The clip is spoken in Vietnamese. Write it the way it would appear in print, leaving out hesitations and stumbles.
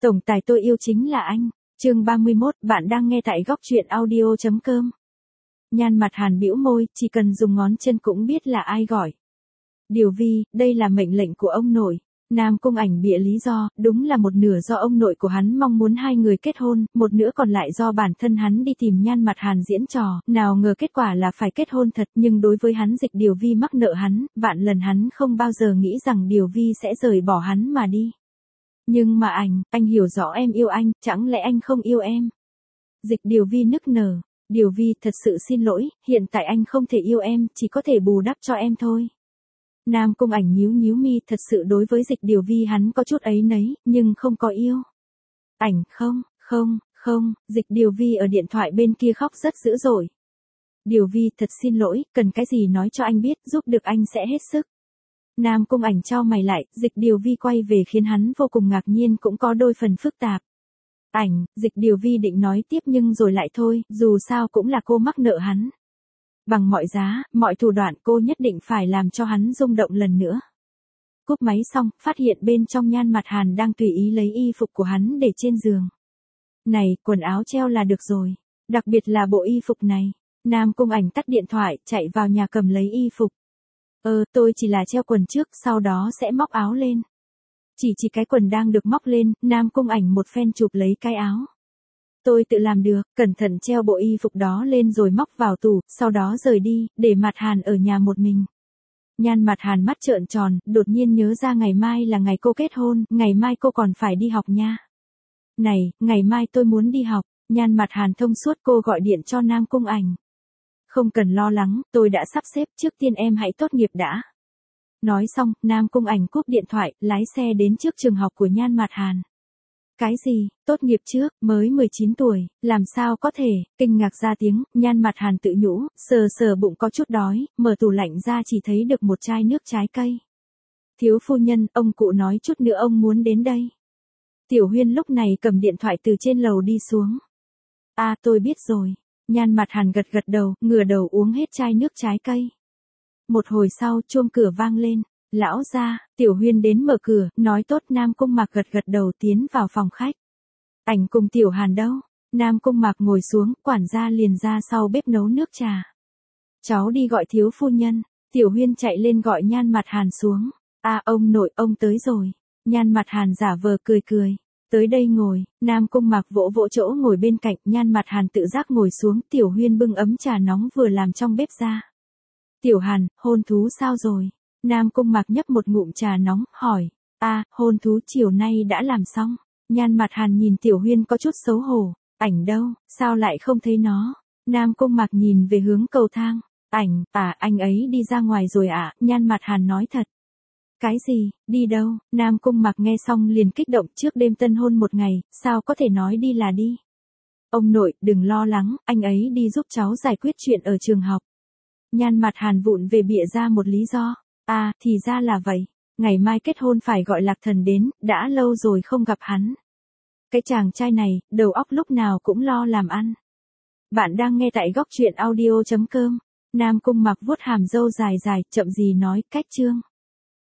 Tổng tài tôi yêu chính là anh. Chương 31, bạn đang nghe tại góc truyện audio.com. Nhan Mặt Hàn bĩu môi, chỉ cần dùng ngón chân cũng biết là ai gọi. Điều Vi, đây là mệnh lệnh của ông nội. Nam Cung Ảnh bịa lý do, đúng là một nửa do ông nội của hắn mong muốn hai người kết hôn, một nửa còn lại do bản thân hắn đi tìm Nhan Mặt Hàn diễn trò, nào ngờ kết quả là phải kết hôn thật, nhưng đối với hắn Dịch Điều Vi mắc nợ hắn, vạn lần hắn không bao giờ nghĩ rằng Điều Vi sẽ rời bỏ hắn mà đi. Nhưng mà anh hiểu rõ em yêu anh, chẳng lẽ anh không yêu em? Dịch Điều Vi nức nở, Điều Vi thật sự xin lỗi, hiện tại anh không thể yêu em, chỉ có thể bù đắp cho em thôi. Nam Cung Ảnh nhíu nhíu mi, thật sự đối với Dịch Điều Vi hắn có chút ấy nấy, nhưng không có yêu. Không, Dịch Điều Vi ở điện thoại bên kia khóc rất dữ dội. Điều Vi thật xin lỗi, cần cái gì nói cho anh biết, giúp được anh sẽ hết sức. Nam Cung Ảnh chau mày lại, Dịch Điều Vi quay về khiến hắn vô cùng ngạc nhiên cũng có đôi phần phức tạp. Dịch Điều Vi định nói tiếp nhưng rồi lại thôi, dù sao cũng là cô mắc nợ hắn. Bằng mọi giá, mọi thủ đoạn cô nhất định phải làm cho hắn rung động lần nữa. Cúp máy xong, phát hiện bên trong Nhan Mặt Hàn đang tùy ý lấy y phục của hắn để trên giường. Này, quần áo treo là được rồi. Đặc biệt là bộ y phục này. Nam Cung Ảnh tắt điện thoại, chạy vào nhà cầm lấy y phục. Tôi chỉ là treo quần trước, sau đó sẽ móc áo lên. Chỉ cái quần đang được móc lên, Nam Cung Ảnh một phen chụp lấy cái áo. Tôi tự làm được, cẩn thận treo bộ y phục đó lên rồi móc vào tủ, sau đó rời đi, để Mặt Hàn ở nhà một mình. Nhan Mặt Hàn mắt trợn tròn, đột nhiên nhớ ra ngày mai là ngày cô kết hôn, ngày mai cô còn phải đi học nha. Này, ngày mai tôi muốn đi học. Nhan Mặt Hàn thông suốt, cô gọi điện cho Nam Cung Ảnh. Không cần lo lắng, tôi đã sắp xếp, trước tiên em hãy tốt nghiệp đã. Nói xong, Nam Cung Ảnh cúp điện thoại, lái xe đến trước trường học của Nhan Mặt Hàn. Cái gì, tốt nghiệp trước, mới 19 tuổi, làm sao có thể, kinh ngạc ra tiếng, Nhan Mặt Hàn tự nhủ, sờ bụng có chút đói, mở tủ lạnh ra chỉ thấy được một chai nước trái cây. Thiếu phu nhân, ông cụ nói chút nữa ông muốn đến đây. Tiểu Huyên lúc này cầm điện thoại từ trên lầu đi xuống. Tôi biết rồi. Nhan Mặt Hàn gật đầu, ngửa đầu uống hết chai nước trái cây. Một hồi sau, chuông cửa vang lên. Lão gia, Tiểu Huyên đến mở cửa, nói tốt. Nam Cung Mạc gật đầu tiến vào phòng khách. Ảnh cùng Tiểu Hàn đâu? Nam Cung Mạc ngồi xuống, quản gia liền ra sau bếp nấu nước trà. Cháu đi gọi thiếu phu nhân. Tiểu Huyên chạy lên gọi Nhan Mặt Hàn xuống. Ông nội, ông tới rồi. Nhan Mặt Hàn giả vờ cười. Tới đây ngồi. Nam Cung Mạc vỗ chỗ ngồi bên cạnh, Nhan Mặt Hàn tự giác ngồi xuống, Tiểu Huyên bưng ấm trà nóng vừa làm trong bếp ra. Tiểu Hàn, hôn thú sao rồi? Nam Cung Mạc nhấp một ngụm trà nóng, hỏi. Hôn thú chiều nay đã làm xong. Nhan Mặt Hàn nhìn Tiểu Huyên có chút xấu hổ. Ảnh đâu, sao lại không thấy nó? Nam Cung Mạc nhìn về hướng cầu thang. Anh ấy đi ra ngoài rồi ạ. Nhan Mặt Hàn nói thật. Cái gì, đi đâu? Nam Cung Mạc nghe xong liền kích động, trước đêm tân hôn một ngày, sao có thể nói đi là đi. Ông nội, đừng lo lắng, anh ấy đi giúp cháu giải quyết chuyện ở trường học. Nhan Mặt Hàn vụng về bịa ra một lý do. Thì ra là vậy. Ngày mai kết hôn phải gọi Lạc Thần đến, đã lâu rồi không gặp hắn. Cái chàng trai này, đầu óc lúc nào cũng lo làm ăn. Bạn đang nghe tại góc truyện audio.com. Nam Cung Mạc vuốt hàm râu dài, chậm gì nói, cách chương.